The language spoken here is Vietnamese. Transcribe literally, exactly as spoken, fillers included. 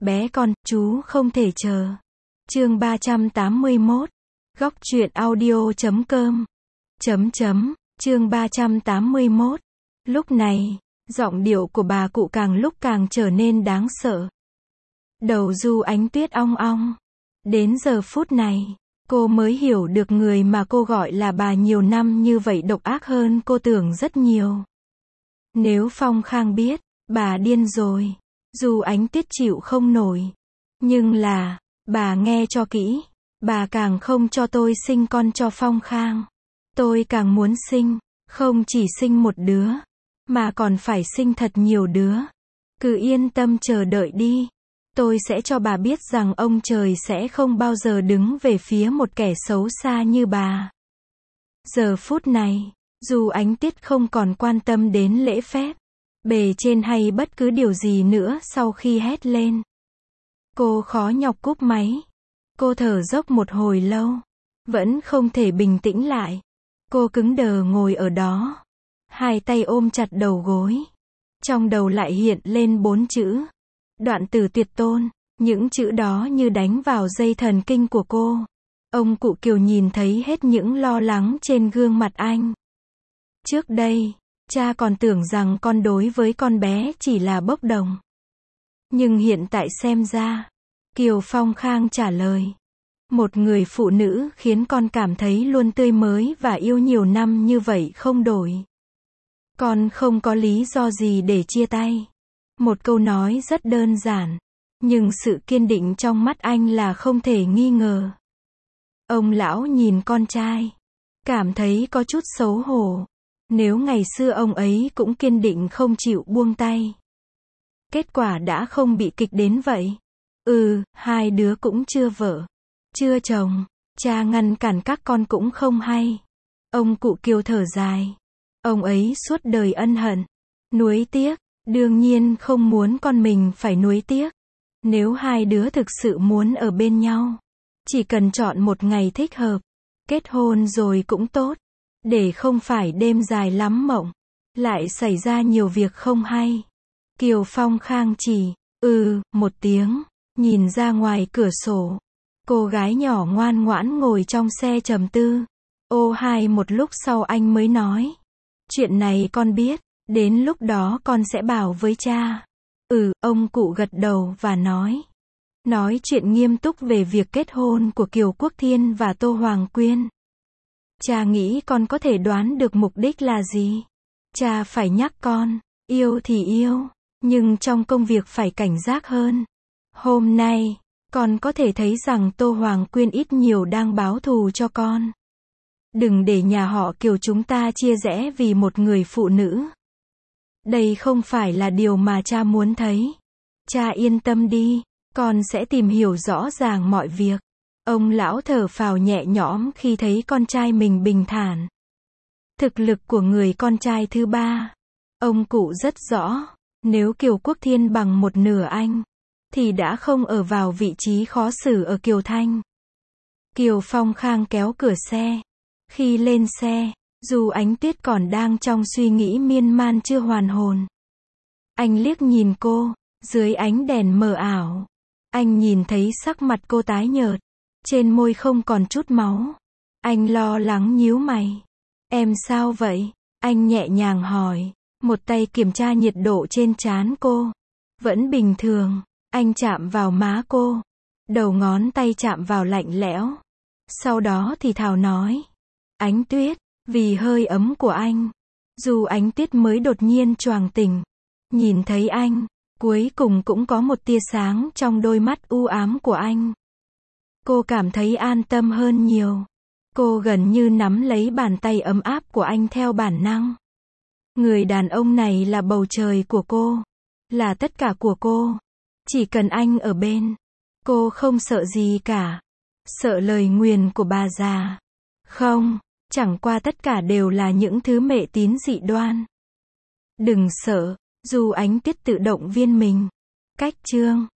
Bé con, chú không thể chờ. Chương ba trăm tám mươi mốt. Góc truyện audio chấm com. Chấm chấm, chương ba trăm tám mươi mốt. Lúc này, giọng điệu của bà cụ càng lúc càng trở nên đáng sợ. Đầu Du Ánh Tuyết ong ong. Đến giờ phút này, cô mới hiểu được người mà cô gọi là bà nhiều năm như vậy độc ác hơn cô tưởng rất nhiều. Nếu Phong Khang biết, bà điên rồi. Du Ánh Tuyết chịu không nổi. Nhưng là, bà nghe cho kỹ, bà càng không cho tôi sinh con cho Phong Khang. Tôi càng muốn sinh, không chỉ sinh một đứa, mà còn phải sinh thật nhiều đứa. Cứ yên tâm chờ đợi đi. Tôi sẽ cho bà biết rằng ông trời sẽ không bao giờ đứng về phía một kẻ xấu xa như bà. Giờ phút này, Du Ánh Tuyết không còn quan tâm đến lễ phép, bề trên hay bất cứ điều gì nữa sau khi hét lên. Cô khó nhọc cúp máy. Cô thở dốc một hồi lâu, vẫn không thể bình tĩnh lại. Cô cứng đờ ngồi ở đó, hai tay ôm chặt đầu gối. Trong đầu lại hiện lên bốn chữ. Đoạn Tử Tuyệt Tôn. Những chữ đó như đánh vào dây thần kinh của cô. Ông cụ Kiều nhìn thấy hết những lo lắng trên gương mặt anh. Trước đây, cha còn tưởng rằng con đối với con bé chỉ là bốc đồng. Nhưng hiện tại xem ra, Kiều Phong Khang trả lời. Một người phụ nữ khiến con cảm thấy luôn tươi mới và yêu nhiều năm như vậy không đổi. Con không có lý do gì để chia tay. Một câu nói rất đơn giản, nhưng sự kiên định trong mắt anh là không thể nghi ngờ. Ông lão nhìn con trai, cảm thấy có chút xấu hổ. Nếu ngày xưa ông ấy cũng kiên định không chịu buông tay, kết quả đã không bị kịch đến vậy. Ừ, hai đứa cũng chưa vợ, chưa chồng, cha ngăn cản các con cũng không hay. Ông cụ Kiều thở dài. Ông ấy suốt đời ân hận, nuối tiếc, đương nhiên không muốn con mình phải nuối tiếc. Nếu hai đứa thực sự muốn ở bên nhau, chỉ cần chọn một ngày thích hợp, kết hôn rồi cũng tốt, để không phải đêm dài lắm mộng, lại xảy ra nhiều việc không hay. Kiều Phong Khang chỉ, ừ, một tiếng, nhìn ra ngoài cửa sổ. Cô gái nhỏ ngoan ngoãn ngồi trong xe trầm tư. Ô hai một lúc sau anh mới nói. Chuyện này con biết, đến lúc đó con sẽ bảo với cha. Ừ, ông cụ gật đầu và nói. Nói chuyện nghiêm túc về việc kết hôn của Kiều Quốc Thiên và Tô Hoàng Quyên. Cha nghĩ con có thể đoán được mục đích là gì. Cha phải nhắc con, yêu thì yêu, nhưng trong công việc phải cảnh giác hơn. Hôm nay, con có thể thấy rằng Tô Hoàng Quyên ít nhiều đang báo thù cho con. Đừng để nhà họ Kiều chúng ta chia rẽ vì một người phụ nữ. Đây không phải là điều mà cha muốn thấy. Cha yên tâm đi, con sẽ tìm hiểu rõ ràng mọi việc. Ông lão thở phào nhẹ nhõm khi thấy con trai mình bình thản. Thực lực của người con trai thứ ba, ông cụ rất rõ. Nếu Kiều Quốc Thiên bằng một nửa anh, thì đã không ở vào vị trí khó xử ở Kiều Thanh. Kiều Phong Khang kéo cửa xe. Khi lên xe, Du Ánh Tuyết còn đang trong suy nghĩ miên man chưa hoàn hồn. Anh liếc nhìn cô, dưới ánh đèn mờ ảo. Anh nhìn thấy sắc mặt cô tái nhợt, trên môi không còn chút máu. Anh lo lắng nhíu mày. Em sao vậy? Anh nhẹ nhàng hỏi, một tay kiểm tra nhiệt độ trên trán cô. Vẫn bình thường. Anh chạm vào má cô, đầu ngón tay chạm vào lạnh lẽo. Sau đó thì thào nói. Ánh Tuyết, vì hơi ấm của anh, Du Ánh Tuyết mới đột nhiên choàng tỉnh. Nhìn thấy anh, cuối cùng cũng có một tia sáng trong đôi mắt u ám của anh. Cô cảm thấy an tâm hơn nhiều. Cô gần như nắm lấy bàn tay ấm áp của anh theo bản năng. Người đàn ông này là bầu trời của cô, là tất cả của cô. Chỉ cần anh ở bên, cô không sợ gì cả. Sợ lời nguyền của bà già? Không, chẳng qua tất cả đều là những thứ mê tín dị đoan. Đừng sợ, Du Ánh Tuyết tự động viên mình. Cách chương